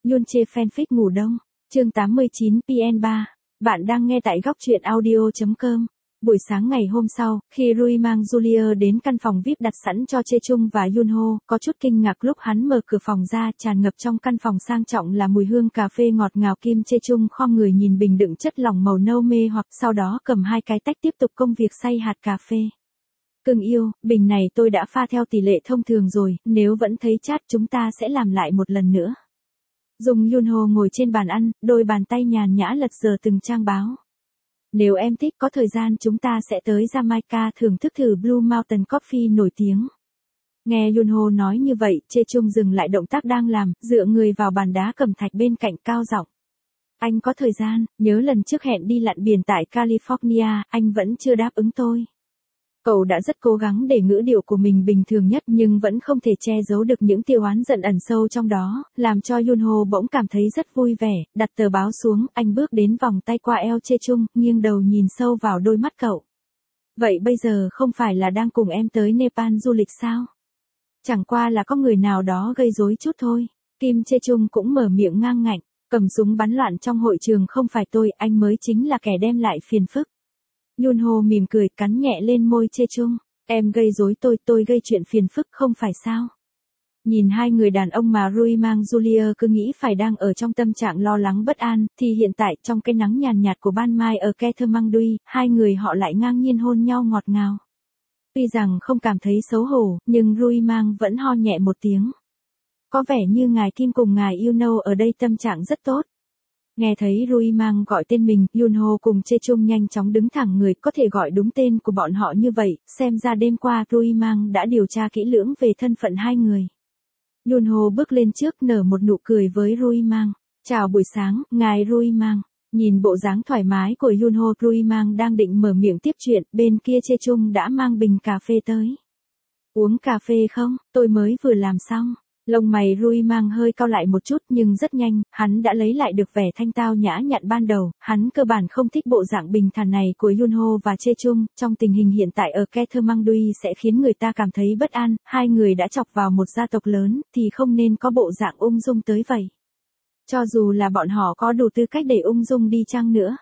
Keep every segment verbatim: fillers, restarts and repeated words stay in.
Yoon Chae fanfic ngủ đông. Chương tám mươi chín P N ba. Bạn đang nghe tại góc truyện audio chấm com. Buổi sáng ngày hôm sau, khi Rui mang Julia đến căn phòng vi ai pi đặt sẵn cho Chae Chung và Yoon Ho, có chút kinh ngạc lúc hắn mở cửa phòng ra, tràn ngập trong căn phòng sang trọng là mùi hương cà phê ngọt ngào. Kim Chae Chung khom người nhìn bình đựng chất lỏng màu nâu mê hoặc, sau đó cầm hai cái tách tiếp tục công việc xay hạt cà phê. Cưng yêu, bình này tôi đã pha theo tỷ lệ thông thường rồi, nếu vẫn thấy chát chúng ta sẽ làm lại một lần nữa. Dung Yoon Ho ngồi trên bàn ăn, đôi bàn tay nhàn nhã lật dở từng trang báo. Nếu em thích, có thời gian chúng ta sẽ tới Jamaica thưởng thức thử Blue Mountain Coffee nổi tiếng. Nghe Yoon Ho nói như vậy, Chae Chung dừng lại động tác đang làm, dựa người vào bàn đá cẩm thạch bên cạnh cao giọng. Anh có thời gian, nhớ lần trước hẹn đi lặn biển tại California, anh vẫn chưa đáp ứng tôi. Cậu đã rất cố gắng để ngữ điệu của mình bình thường nhất nhưng vẫn không thể che giấu được những tia oán giận ẩn sâu trong đó, làm cho Yoon Ho bỗng cảm thấy rất vui vẻ, đặt tờ báo xuống, anh bước đến vòng tay qua eo Chae Chung, nghiêng đầu nhìn sâu vào đôi mắt cậu. Vậy bây giờ không phải là đang cùng em tới Nepal du lịch sao? Chẳng qua là có người nào đó gây rối chút thôi. Kim Chae Chung cũng mở miệng ngang ngạnh, cầm súng bắn loạn trong hội trường không phải tôi, anh mới chính là kẻ đem lại phiền phức. Yoon Ho mỉm cười, cắn nhẹ lên môi Chae Chung. Em gây rối tôi, tôi gây chuyện phiền phức không phải sao? Nhìn hai người đàn ông mà Rui mang Julia cứ nghĩ phải đang ở trong tâm trạng lo lắng bất an, thì hiện tại trong cái nắng nhàn nhạt của ban mai ở Kathmandu, hai người họ lại ngang nhiên hôn nhau ngọt ngào. Tuy rằng không cảm thấy xấu hổ, nhưng Rui mang vẫn ho nhẹ một tiếng. Có vẻ như ngài Kim cùng ngài Yuno ở đây tâm trạng rất tốt. Nghe thấy Rui mang gọi tên mình, Yoon Ho cùng Chae Chung nhanh chóng đứng thẳng người, có thể gọi đúng tên của bọn họ như vậy, xem ra đêm qua Rui mang đã điều tra kỹ lưỡng về thân phận hai người. Yoon Ho bước lên trước nở một nụ cười với Rui mang. Chào buổi sáng, ngài Rui mang. Nhìn bộ dáng thoải mái của Yoon Ho, Rui mang đang định mở miệng tiếp chuyện, bên kia Chae Chung đã mang bình cà phê tới. Uống cà phê không, tôi mới vừa làm xong. Lông mày Rui mang hơi cau lại một chút nhưng rất nhanh, hắn đã lấy lại được vẻ thanh tao nhã nhặn ban đầu, hắn cơ bản không thích bộ dạng bình thản này của Yoon Ho và Chae Chung, trong tình hình hiện tại ở Kathmandu sẽ khiến người ta cảm thấy bất an, hai người đã chọc vào một gia tộc lớn, thì không nên có bộ dạng ung dung tới vậy. Cho dù là bọn họ có đủ tư cách để ung dung đi chăng nữa.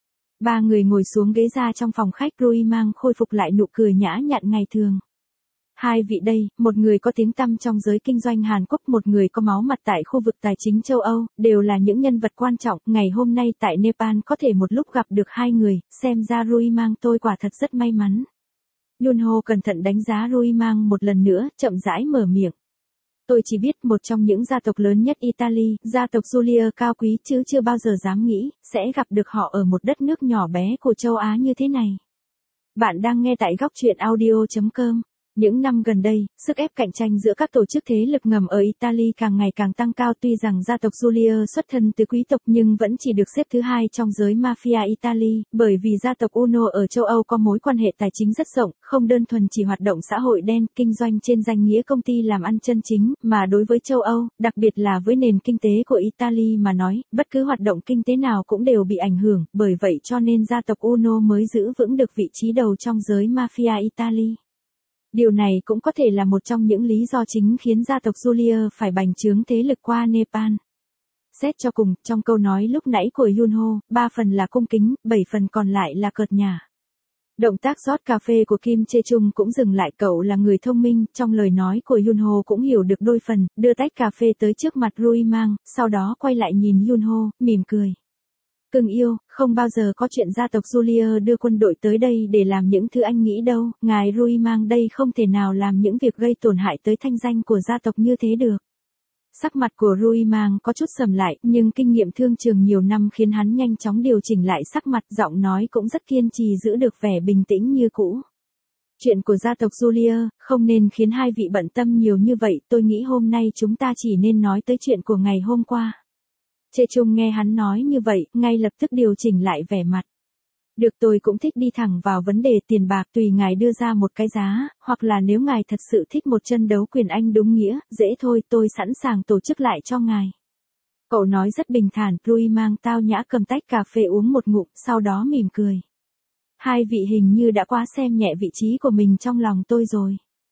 Ba người ngồi xuống ghế ra trong phòng khách, Rui mang khôi phục lại nụ cười nhã nhặn ngày thường. Hai vị đây, một người có tiếng tăm trong giới kinh doanh Hàn Quốc, một người có máu mặt tại khu vực tài chính châu Âu, đều là những nhân vật quan trọng. Ngày hôm nay tại Nepal có thể một lúc gặp được hai người, xem ra Rui mang tôi quả thật rất may mắn. Yoon Ho cẩn thận đánh giá Rui mang một lần nữa, chậm rãi mở miệng. Tôi chỉ biết một trong những gia tộc lớn nhất Italy, gia tộc Julia cao quý chứ chưa bao giờ dám nghĩ, sẽ gặp được họ ở một đất nước nhỏ bé của châu Á như thế này. Bạn đang nghe tại góc truyện audio chấm com. Những năm gần đây, sức ép cạnh tranh giữa các tổ chức thế lực ngầm ở Italy càng ngày càng tăng cao, tuy rằng gia tộc Julia xuất thân từ quý tộc nhưng vẫn chỉ được xếp thứ hai trong giới mafia Italy, bởi vì gia tộc Uno ở châu Âu có mối quan hệ tài chính rất rộng, không đơn thuần chỉ hoạt động xã hội đen, kinh doanh trên danh nghĩa công ty làm ăn chân chính, mà đối với châu Âu, đặc biệt là với nền kinh tế của Italy mà nói, bất cứ hoạt động kinh tế nào cũng đều bị ảnh hưởng, bởi vậy cho nên gia tộc Uno mới giữ vững được vị trí đầu trong giới mafia Italy. Điều này cũng có thể là một trong những lý do chính khiến gia tộc Julia phải bành trướng thế lực qua Nepal. Xét cho cùng, trong câu nói lúc nãy của Yoon Ho, ba phần là cung kính, bảy phần còn lại là cợt nhả. Động tác rót cà phê của Kim Chae Chung cũng dừng lại, cậu là người thông minh, trong lời nói của Yoon Ho cũng hiểu được đôi phần, đưa tách cà phê tới trước mặt Rui mang, sau đó quay lại nhìn Yoon Ho, mỉm cười. Cưng yêu, không bao giờ có chuyện gia tộc Julia đưa quân đội tới đây để làm những thứ anh nghĩ đâu, ngài Rui mang đây không thể nào làm những việc gây tổn hại tới thanh danh của gia tộc như thế được. Sắc mặt của Rui mang có chút sầm lại, nhưng kinh nghiệm thương trường nhiều năm khiến hắn nhanh chóng điều chỉnh lại sắc mặt, giọng nói cũng rất kiên trì giữ được vẻ bình tĩnh như cũ. Chuyện của gia tộc Julia, không nên khiến hai vị bận tâm nhiều như vậy, tôi nghĩ hôm nay chúng ta chỉ nên nói tới chuyện của ngày hôm qua. Chae Chung nghe hắn nói như vậy, ngay lập tức điều chỉnh lại vẻ mặt. Được, tôi cũng thích đi thẳng vào vấn đề tiền bạc, tùy ngài đưa ra một cái giá, hoặc là nếu ngài thật sự thích một trận đấu quyền Anh đúng nghĩa, dễ thôi, tôi sẵn sàng tổ chức lại cho ngài. Cậu nói rất bình thản, Rui mang tao nhã cầm tách cà phê uống một ngụm, sau đó mỉm cười. Hai vị hình như đã quá xem nhẹ vị trí của mình trong lòng tôi rồi.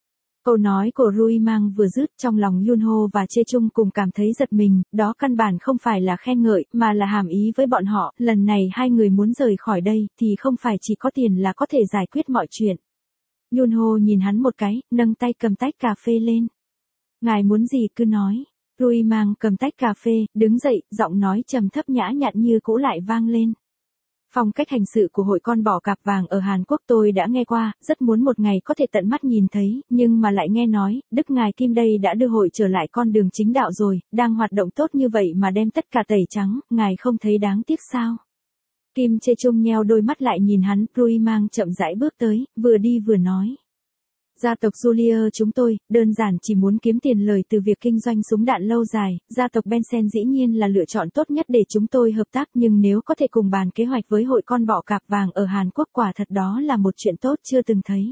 Câu nói của Rui Mang vừa dứt, trong lòng Yunho và Chê Chung cùng cảm thấy giật mình, đó căn bản không phải là khen ngợi, mà là hàm ý với bọn họ, lần này hai người muốn rời khỏi đây, thì không phải chỉ có tiền là có thể giải quyết mọi chuyện. Yunho nhìn hắn một cái, nâng tay cầm tách cà phê lên. Ngài muốn gì cứ nói. Rui Mang cầm tách cà phê, đứng dậy, giọng nói trầm thấp nhã nhặn như cũ lại vang lên. Phong cách hành sự của hội con bò cạp vàng ở Hàn Quốc tôi đã nghe qua, rất muốn một ngày có thể tận mắt nhìn thấy, nhưng mà lại nghe nói, Đức ngài Kim đây đã đưa hội trở lại con đường chính đạo rồi, đang hoạt động tốt như vậy mà đem tất cả tẩy trắng, ngài không thấy đáng tiếc sao? Kim Chê Chung nheo đôi mắt lại nhìn hắn, Rui Mang chậm rãi bước tới, vừa đi vừa nói. Gia tộc Julia chúng tôi, đơn giản chỉ muốn kiếm tiền lời từ việc kinh doanh súng đạn lâu dài, gia tộc Benson dĩ nhiên là lựa chọn tốt nhất để chúng tôi hợp tác, nhưng nếu có thể cùng bàn kế hoạch với hội con bò cạp vàng ở Hàn Quốc quả thật đó là một chuyện tốt chưa từng thấy.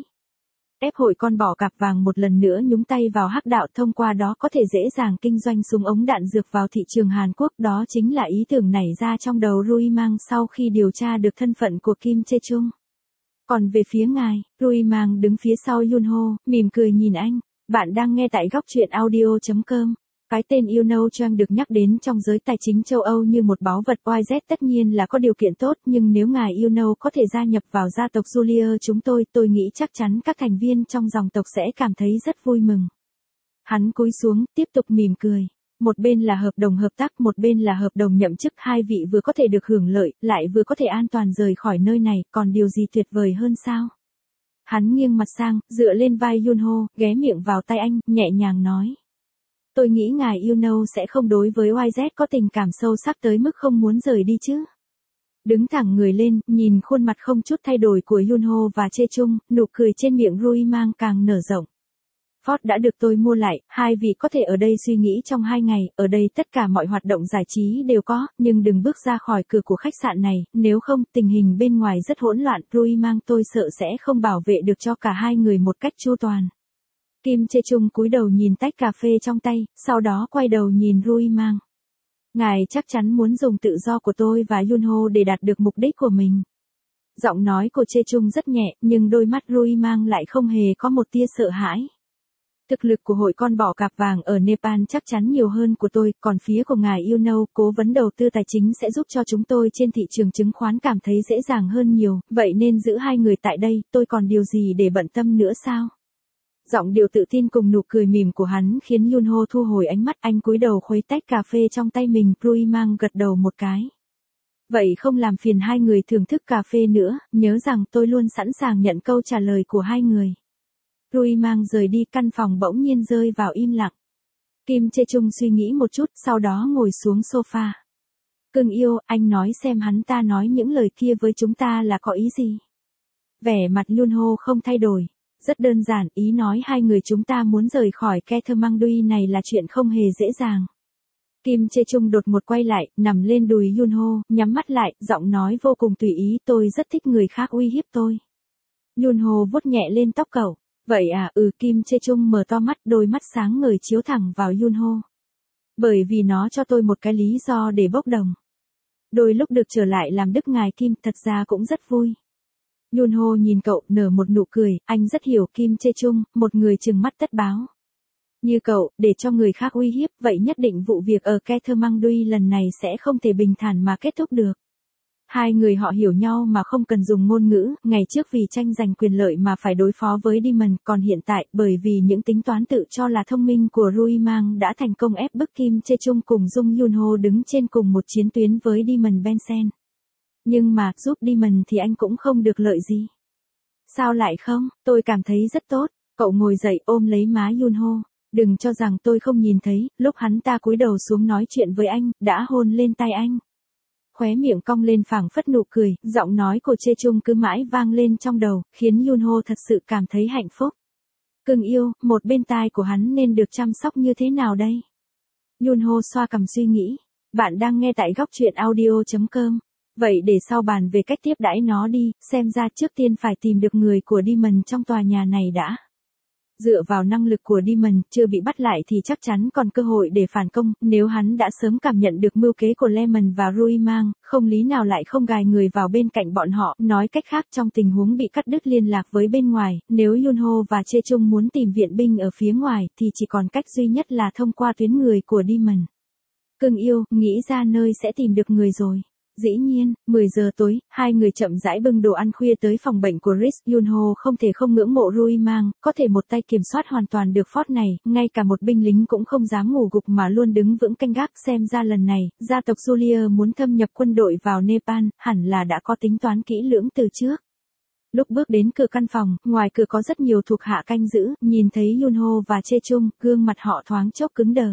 Ép hội con bò cạp vàng một lần nữa nhúng tay vào hắc đạo, thông qua đó có thể dễ dàng kinh doanh súng ống đạn dược vào thị trường Hàn Quốc, đó chính là ý tưởng nảy ra trong đầu Rui Mang sau khi điều tra được thân phận của Kim Chê Chung. Còn về phía ngài, Rui Mang đứng phía sau Yunho, mỉm cười nhìn anh. Bạn đang nghe tại góc truyện audio chấm com. Cái tên Yunho Chang được nhắc đến trong giới tài chính châu Âu như một báu vật oai dét tất nhiên là có điều kiện tốt, nhưng nếu ngài Yunho có thể gia nhập vào gia tộc Julia chúng tôi, tôi nghĩ chắc chắn các thành viên trong dòng tộc sẽ cảm thấy rất vui mừng. Hắn cúi xuống, tiếp tục mỉm cười. Một bên là hợp đồng hợp tác, một bên là hợp đồng nhậm chức, hai vị vừa có thể được hưởng lợi, lại vừa có thể an toàn rời khỏi nơi này, còn điều gì tuyệt vời hơn sao? Hắn nghiêng mặt sang, dựa lên vai Yunho, ghé miệng vào tay anh, nhẹ nhàng nói. Tôi nghĩ ngài Yunho sẽ không đối với oai dét có tình cảm sâu sắc tới mức không muốn rời đi chứ. Đứng thẳng người lên, nhìn khuôn mặt không chút thay đổi của Yunho và Chê Chung, nụ cười trên miệng Rui Mang càng nở rộng. Ford đã được tôi mua lại, hai vị có thể ở đây suy nghĩ trong hai ngày, ở đây tất cả mọi hoạt động giải trí đều có, nhưng đừng bước ra khỏi cửa của khách sạn này, nếu không, tình hình bên ngoài rất hỗn loạn, Rui Mang tôi sợ sẽ không bảo vệ được cho cả hai người một cách chu toàn. Kim Chê Chung cúi đầu nhìn tách cà phê trong tay, sau đó quay đầu nhìn Rui Mang. Ngài chắc chắn muốn dùng tự do của tôi và Yunho để đạt được mục đích của mình. Giọng nói của Chê Chung rất nhẹ, nhưng đôi mắt Rui Mang lại không hề có một tia sợ hãi. Thực lực của hội con bò cạp vàng ở Nepal chắc chắn nhiều hơn của tôi, còn phía của ngài Yunho, cố vấn đầu tư tài chính sẽ giúp cho chúng tôi trên thị trường chứng khoán cảm thấy dễ dàng hơn nhiều, vậy nên giữ hai người tại đây, tôi còn điều gì để bận tâm nữa sao? Giọng điệu tự tin cùng nụ cười mỉm của hắn khiến Yunho thu hồi ánh mắt, anh cúi đầu khuấy tách cà phê trong tay mình, Rui Mang gật đầu một cái. Vậy không làm phiền hai người thưởng thức cà phê nữa, nhớ rằng tôi luôn sẵn sàng nhận câu trả lời của hai người. Rui Mang rời đi, căn phòng bỗng nhiên rơi vào im lặng. Kim Chê Chung suy nghĩ một chút, sau đó ngồi xuống sofa. Cưng yêu, anh nói xem hắn ta nói những lời kia với chúng ta là có ý gì? Vẻ mặt Yunho không thay đổi. Rất đơn giản, ý nói hai người chúng ta muốn rời khỏi Kathmandu này là chuyện không hề dễ dàng. Kim Chê Chung đột một quay lại, nằm lên đùi Yunho, nhắm mắt lại, giọng nói vô cùng tùy ý, tôi rất thích người khác uy hiếp tôi. Yunho vuốt nhẹ lên tóc cậu. Vậy à, ừ, Kim Chê Chung mở to mắt, đôi mắt sáng ngời chiếu thẳng vào Yunho. Bởi vì nó cho tôi một cái lý do để bốc đồng. Đôi lúc được trở lại làm đức ngài Kim, thật ra cũng rất vui. Yunho nhìn cậu, nở một nụ cười, anh rất hiểu Kim Chê Chung, một người trừng mắt tất báo. Như cậu, để cho người khác uy hiếp, vậy nhất định vụ việc ở Kathmandu lần này sẽ không thể bình thản mà kết thúc được. Hai người họ hiểu nhau mà không cần dùng ngôn ngữ, ngày trước vì tranh giành quyền lợi mà phải đối phó với Demon, còn hiện tại, bởi vì những tính toán tự cho là thông minh của Rui Mang đã thành công ép bức Kim Chê Chung cùng Jung Yunho đứng trên cùng một chiến tuyến với Demon Benson. Nhưng mà, giúp Demon thì anh cũng không được lợi gì. Sao lại không, tôi cảm thấy rất tốt, cậu ngồi dậy ôm lấy má Yunho. Đừng cho rằng tôi không nhìn thấy, lúc hắn ta cúi đầu xuống nói chuyện với anh, đã hôn lên tay anh. Khóe miệng cong lên phảng phất nụ cười, giọng nói của Chê Chung cứ mãi vang lên trong đầu, khiến Yunho thật sự cảm thấy hạnh phúc. Cưng yêu, một bên tai của hắn nên được chăm sóc như thế nào đây? Yunho xoa cằm suy nghĩ. Bạn đang nghe tại góc truyện audio chấm com. Vậy để sau bàn về cách tiếp đãi nó đi, xem ra trước tiên phải tìm được người của Demon trong tòa nhà này đã. Dựa vào năng lực của Demon, chưa bị bắt lại thì chắc chắn còn cơ hội để phản công, nếu hắn đã sớm cảm nhận được mưu kế của Lemon và Rui Mang, không lý nào lại không gài người vào bên cạnh bọn họ, nói cách khác trong tình huống bị cắt đứt liên lạc với bên ngoài, nếu Yunho và Chae Chung muốn tìm viện binh ở phía ngoài thì chỉ còn cách duy nhất là thông qua tuyến người của Demon. Cưng yêu, nghĩ ra nơi sẽ tìm được người rồi. Dĩ nhiên, mười giờ tối, hai người chậm rãi bưng đồ ăn khuya tới phòng bệnh của Rhys. Yunho không thể không ngưỡng mộ Rui Mang, có thể một tay kiểm soát hoàn toàn được fort này, ngay cả một binh lính cũng không dám ngủ gục mà luôn đứng vững canh gác. Xem ra lần này, gia tộc Julia muốn thâm nhập quân đội vào Nepal, hẳn là đã có tính toán kỹ lưỡng từ trước. Lúc bước đến cửa căn phòng, ngoài cửa có rất nhiều thuộc hạ canh giữ, nhìn thấy Yunho và Chae Chung, gương mặt họ thoáng chốc cứng đờ.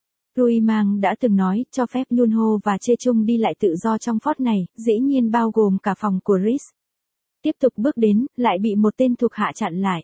Rui Mang đã từng nói, cho phép Yunho và Chae Chung đi lại tự do trong fort này, dĩ nhiên bao gồm cả phòng của Rhys. Tiếp tục bước đến, lại bị một tên thuộc hạ chặn lại.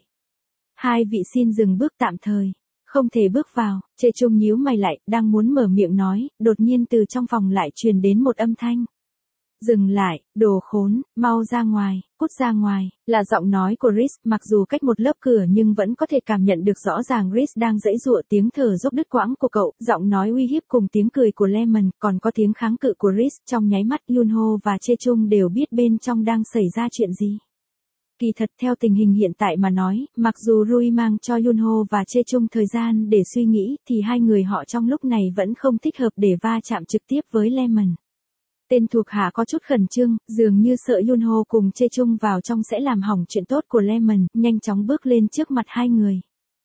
Hai vị xin dừng bước tạm thời. Không thể bước vào. Chae Chung nhíu mày lại, đang muốn mở miệng nói, đột nhiên từ trong phòng lại truyền đến một âm thanh. Dừng lại, đồ khốn, mau ra ngoài, cút ra ngoài, là giọng nói của Rhys, mặc dù cách một lớp cửa nhưng vẫn có thể cảm nhận được rõ ràng Rhys đang giãy giụa. Tiếng thở dốc đứt quãng của cậu, giọng nói uy hiếp cùng tiếng cười của Lemon, còn có tiếng kháng cự của Rhys. Trong nháy mắt Yunho và Chae Chung đều biết bên trong đang xảy ra chuyện gì. Kỳ thật theo tình hình hiện tại mà nói, mặc dù Rui mang cho Yunho và Chae Chung thời gian để suy nghĩ, thì hai người họ trong lúc này vẫn không thích hợp để va chạm trực tiếp với Lemon. Tên thuộc hạ có chút khẩn trương, dường như sợ Yunho cùng Chae Chung vào trong sẽ làm hỏng chuyện tốt của Lemon, nhanh chóng bước lên trước mặt hai người.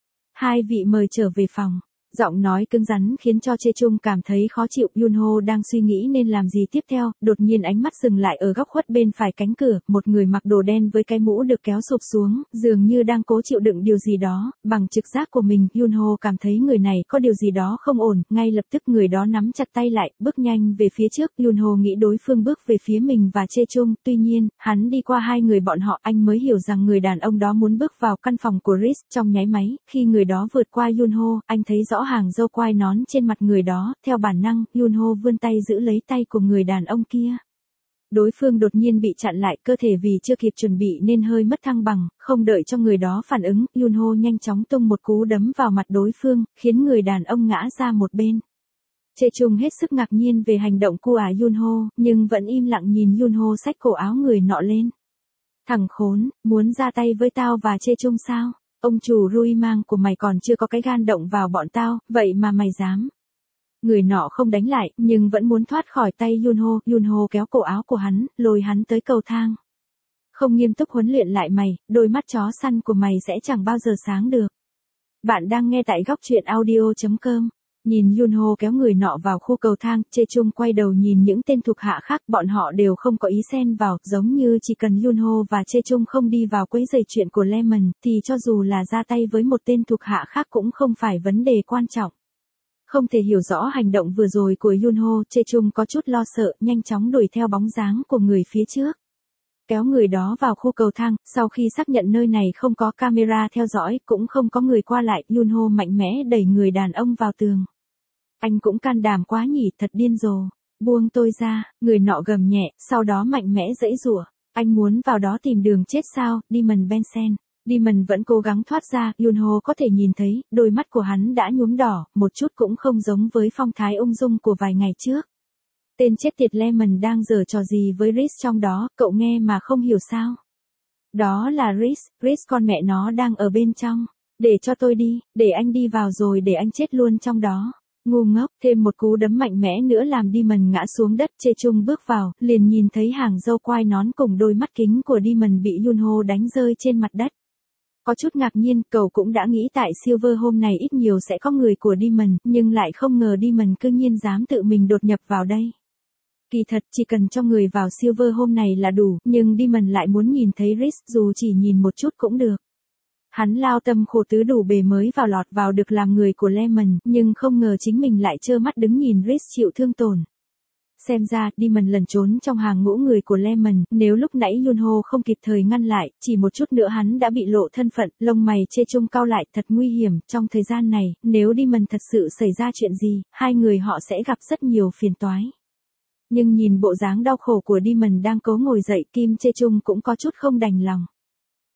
Hai vị mời trở về phòng. Giọng nói cứng rắn khiến cho Chae Chung cảm thấy khó chịu. Yunho đang suy nghĩ nên làm gì tiếp theo, đột nhiên ánh mắt dừng lại ở góc khuất bên phải cánh cửa, một người mặc đồ đen với cái mũ được kéo sụp xuống, dường như đang cố chịu đựng điều gì đó. Bằng trực giác của mình, Yunho cảm thấy người này có điều gì đó không ổn, ngay lập tức người đó nắm chặt tay lại, bước nhanh về phía trước. Yunho nghĩ đối phương bước về phía mình và Chae Chung, tuy nhiên, hắn đi qua hai người bọn họ, anh mới hiểu rằng người đàn ông đó muốn bước vào căn phòng của Rhys. Trong nháy máy, khi người đó vượt qua Yunho, anh thấy rõ hàng râu quai nón trên mặt người đó, theo bản năng, Yunho vươn tay giữ lấy tay của người đàn ông kia. Đối phương đột nhiên bị chặn lại, cơ thể vì chưa kịp chuẩn bị nên hơi mất thăng bằng, không đợi cho người đó phản ứng, Yunho nhanh chóng tung một cú đấm vào mặt đối phương, khiến người đàn ông ngã ra một bên. Chae Chung hết sức ngạc nhiên về hành động của Yunho, nhưng vẫn im lặng nhìn Yunho xách cổ áo người nọ lên. Thằng khốn, muốn ra tay với tao và Chae Chung sao? Ông chủ Rui mang của mày còn chưa có cái gan động vào bọn tao, vậy mà mày dám. Người nọ không đánh lại, nhưng vẫn muốn thoát khỏi tay Yunho. Yunho kéo cổ áo của hắn, lôi hắn tới cầu thang. Không nghiêm túc huấn luyện lại mày, đôi mắt chó săn của mày sẽ chẳng bao giờ sáng được. Bạn đang nghe tại góc truyện audio chấm com. Nhìn Yunho kéo người nọ vào khu cầu thang, Chae Chung quay đầu nhìn những tên thuộc hạ khác, bọn họ đều không có ý xen vào, giống như chỉ cần Yunho và Chae Chung không đi vào quấy rầy chuyện của Lemon, thì cho dù là ra tay với một tên thuộc hạ khác cũng không phải vấn đề quan trọng. Không thể hiểu rõ hành động vừa rồi của Yunho, Chae Chung có chút lo sợ, nhanh chóng đuổi theo bóng dáng của người phía trước. Kéo người đó vào khu cầu thang, sau khi xác nhận nơi này không có camera theo dõi, cũng không có người qua lại, Yunho mạnh mẽ đẩy người đàn ông vào tường. Anh cũng can đảm quá nhỉ, thật điên rồ. Buông tôi ra, người nọ gầm nhẹ, sau đó mạnh mẽ giãy giụa. Anh muốn vào đó tìm đường chết sao? Demon Benson. Demon vẫn cố gắng thoát ra, Yunho có thể nhìn thấy, đôi mắt của hắn đã nhuốm đỏ, một chút cũng không giống với phong thái ung dung của vài ngày trước. Tên chết tiệt Lemon đang giở trò gì với Rhys trong đó, cậu nghe mà không hiểu sao? Đó là Rhys, Rhys con mẹ nó đang ở bên trong. Để cho tôi đi, để anh đi vào rồi để anh chết luôn trong đó. Ngu ngốc, thêm một cú đấm mạnh mẽ nữa làm Demon ngã xuống đất. Chae Chung bước vào, liền nhìn thấy hàng râu quai nón cùng đôi mắt kính của Demon bị Yunho đánh rơi trên mặt đất. Có chút ngạc nhiên, cậu cũng đã nghĩ tại Silver hôm này ít nhiều sẽ có người của Demon, nhưng lại không ngờ Demon cư nhiên dám tự mình đột nhập vào đây. Kỳ thật chỉ cần cho người vào Silver hôm này là đủ, nhưng Demon lại muốn nhìn thấy Rhys, dù chỉ nhìn một chút cũng được. Hắn lao tâm khổ tứ đủ bề mới vào lọt vào được làm người của Lemon, nhưng không ngờ chính mình lại trơ mắt đứng nhìn Rhys chịu thương tổn. Xem ra, Demon lẩn trốn trong hàng ngũ người của Lemon, nếu lúc nãy Yunho không kịp thời ngăn lại, chỉ một chút nữa hắn đã bị lộ thân phận. Lông mày Chae Chung cau lại, thật nguy hiểm, trong thời gian này, nếu Demon thật sự xảy ra chuyện gì, hai người họ sẽ gặp rất nhiều phiền toái. Nhưng nhìn bộ dáng đau khổ của Demon đang cố ngồi dậy, Kim Chae Chung cũng có chút không đành lòng.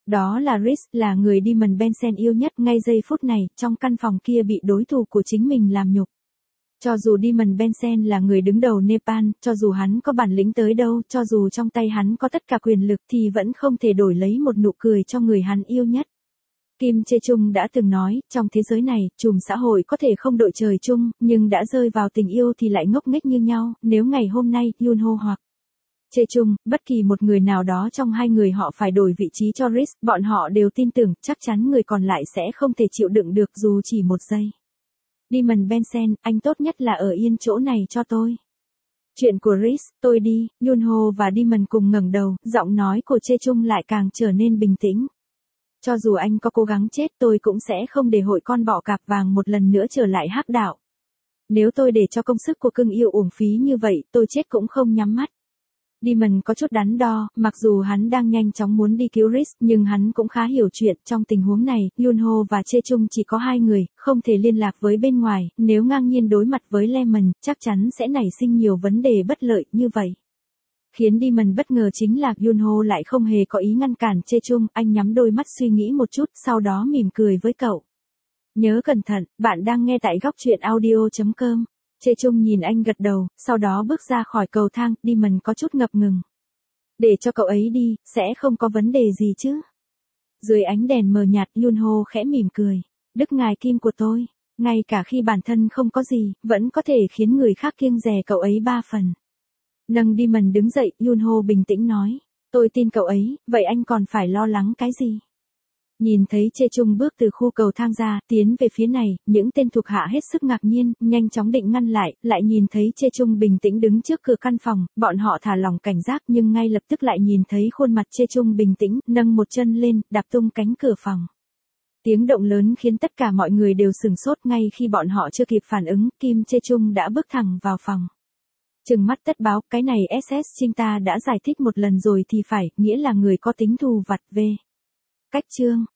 Đó là Rhys, là người Demon Benson yêu nhất. Ngay giây phút này, trong căn phòng kia bị đối thủ của chính mình làm nhục. Cho dù Demon Benson là người đứng đầu Nepal, cho dù hắn có bản lĩnh tới đâu, cho dù trong tay hắn có tất cả quyền lực thì vẫn không thể đổi lấy một nụ cười cho người hắn yêu nhất. Kim Chae Chung đã từng nói, trong thế giới này, chùm xã hội có thể không đội trời chung, nhưng đã rơi vào tình yêu thì lại ngốc nghếch như nhau. Nếu ngày hôm nay, Yunho hoặc Chae Chung, bất kỳ một người nào đó trong hai người họ phải đổi vị trí cho Rhys, bọn họ đều tin tưởng, chắc chắn người còn lại sẽ không thể chịu đựng được dù chỉ một giây. Demon Benson, anh tốt nhất là ở yên chỗ này cho tôi. Chuyện của Rhys, tôi đi. Yunho và Demon cùng ngẩng đầu, giọng nói của Chae Chung lại càng trở nên bình tĩnh. Cho dù anh có cố gắng chết tôi cũng sẽ không để hội con bọ cạp vàng một lần nữa trở lại hắc đạo. Nếu tôi để cho công sức của cưng yêu uổng phí như vậy, tôi chết cũng không nhắm mắt. Demon có chút đắn đo, mặc dù hắn đang nhanh chóng muốn đi cứu Rhys, nhưng hắn cũng khá hiểu chuyện. Trong tình huống này, Yunho và Chae Chung chỉ có hai người, không thể liên lạc với bên ngoài. Nếu ngang nhiên đối mặt với Lemon, chắc chắn sẽ nảy sinh nhiều vấn đề bất lợi như vậy. Khiến Demon bất ngờ chính là Yunho lại không hề có ý ngăn cản Chae Chung. Anh nhắm đôi mắt suy nghĩ một chút, sau đó mỉm cười với cậu. Nhớ cẩn thận, bạn đang nghe tại góc truyện audio chấm com. Chae Chung nhìn anh gật đầu, sau đó bước ra khỏi cầu thang. Demon có chút ngập ngừng. Để cho cậu ấy đi, sẽ không có vấn đề gì chứ? Dưới ánh đèn mờ nhạt, Yunho khẽ mỉm cười. Đức ngài Kim của tôi, ngay cả khi bản thân không có gì, vẫn có thể khiến người khác kiêng dè cậu ấy ba phần. Nâng Demon đứng dậy, Yunho bình tĩnh nói. Tôi tin cậu ấy, vậy anh còn phải lo lắng cái gì? Nhìn thấy Chae Chung bước từ khu cầu thang ra, tiến về phía này, những tên thuộc hạ hết sức ngạc nhiên, nhanh chóng định ngăn lại, lại nhìn thấy Chae Chung bình tĩnh đứng trước cửa căn phòng, bọn họ thả lỏng cảnh giác nhưng ngay lập tức lại nhìn thấy khuôn mặt Chae Chung bình tĩnh, nâng một chân lên, đạp tung cánh cửa phòng. Tiếng động lớn khiến tất cả mọi người đều sửng sốt. Ngay khi bọn họ chưa kịp phản ứng, Kim Chae Chung đã bước thẳng vào phòng. Trừng mắt tất báo, cái này ét ét Trinh ta đã giải thích một lần rồi thì phải, nghĩa là người có tính thù vặt về. Cách chương